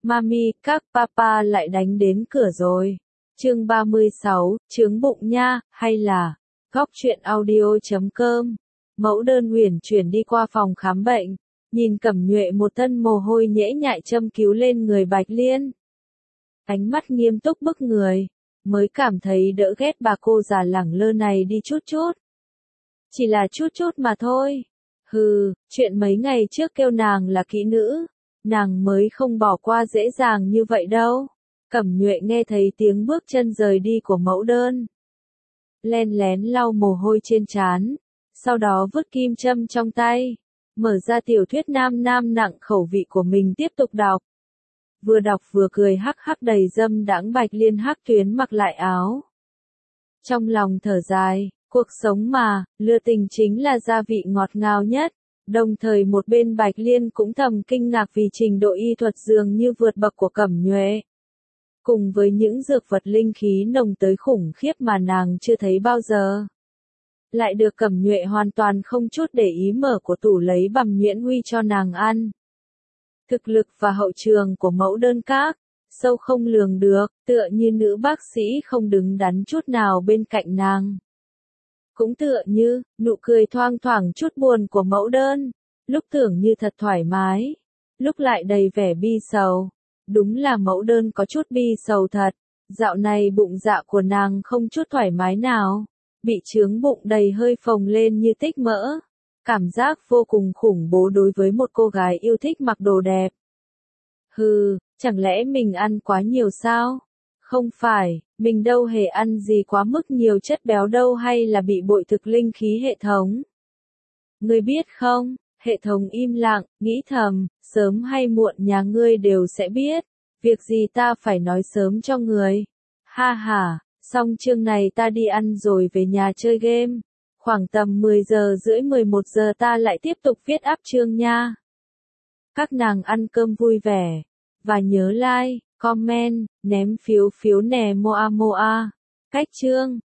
Mami, các papa lại đánh đến cửa rồi. Chương 36, trướng bụng nha, hay là góc truyện audio.com. Mẫu đơn Uyển chuyển đi qua phòng khám bệnh, nhìn Cẩm Nhuệ một thân mồ hôi nhễ nhại châm cứu lên người Bạch Liên. Ánh mắt nghiêm túc bức người, mới cảm thấy đỡ ghét bà cô già lẳng lơ này đi chút chút. Chỉ là chút chút mà thôi. Hừ, chuyện mấy ngày trước kêu nàng là kỹ nữ, nàng mới không bỏ qua dễ dàng như vậy đâu. Cẩm Nhuệ nghe thấy tiếng bước chân rời đi của mẫu đơn, len lén lau mồ hôi trên trán, sau đó vứt kim châm trong tay, mở ra tiểu thuyết nam nặng khẩu vị của mình tiếp tục đọc. Vừa đọc vừa cười hắc hắc đầy dâm đãng. Bạch Liên hắc tuyến mặc lại áo, trong lòng thở dài, cuộc sống mà, lừa tình chính là gia vị ngọt ngào nhất. Đồng thời một bên Bạch Liên cũng thầm kinh ngạc vì trình độ y thuật dường như vượt bậc của Cẩm Nhuệ. Cùng với những dược vật linh khí nồng tới khủng khiếp mà nàng chưa thấy bao giờ, lại được Cẩm Nhuệ hoàn toàn không chút để ý mở của tủ lấy bằm nhuyễn huy cho nàng ăn. Thực lực và hậu trường của mẫu đơn các, sâu không lường được, tựa như nữ bác sĩ không đứng đắn chút nào bên cạnh nàng. Cũng tựa như, nụ cười thoang thoảng chút buồn của mẫu đơn, lúc tưởng như thật thoải mái, lúc lại đầy vẻ bi sầu. Đúng là mẫu đơn có chút bi sầu thật, dạo này bụng dạ của nàng không chút thoải mái nào, bị chướng bụng đầy hơi phồng lên như tích mỡ. Cảm giác vô cùng khủng bố đối với một cô gái yêu thích mặc đồ đẹp. Hừ, chẳng lẽ mình ăn quá nhiều sao? Không phải, mình đâu hề ăn gì quá mức nhiều chất béo đâu, hay là bị bội thực linh khí hệ thống. Ngươi biết không, hệ thống im lặng, nghĩ thầm, sớm hay muộn nhà ngươi đều sẽ biết, việc gì ta phải nói sớm cho người. Ha ha, xong chương này ta đi ăn rồi về nhà chơi game. Khoảng tầm 10 giờ rưỡi 11 giờ ta lại tiếp tục viết áp chương nha. Các nàng ăn cơm vui vẻ, và nhớ like, comment, ném phiếu nè moa moa. Cách chương.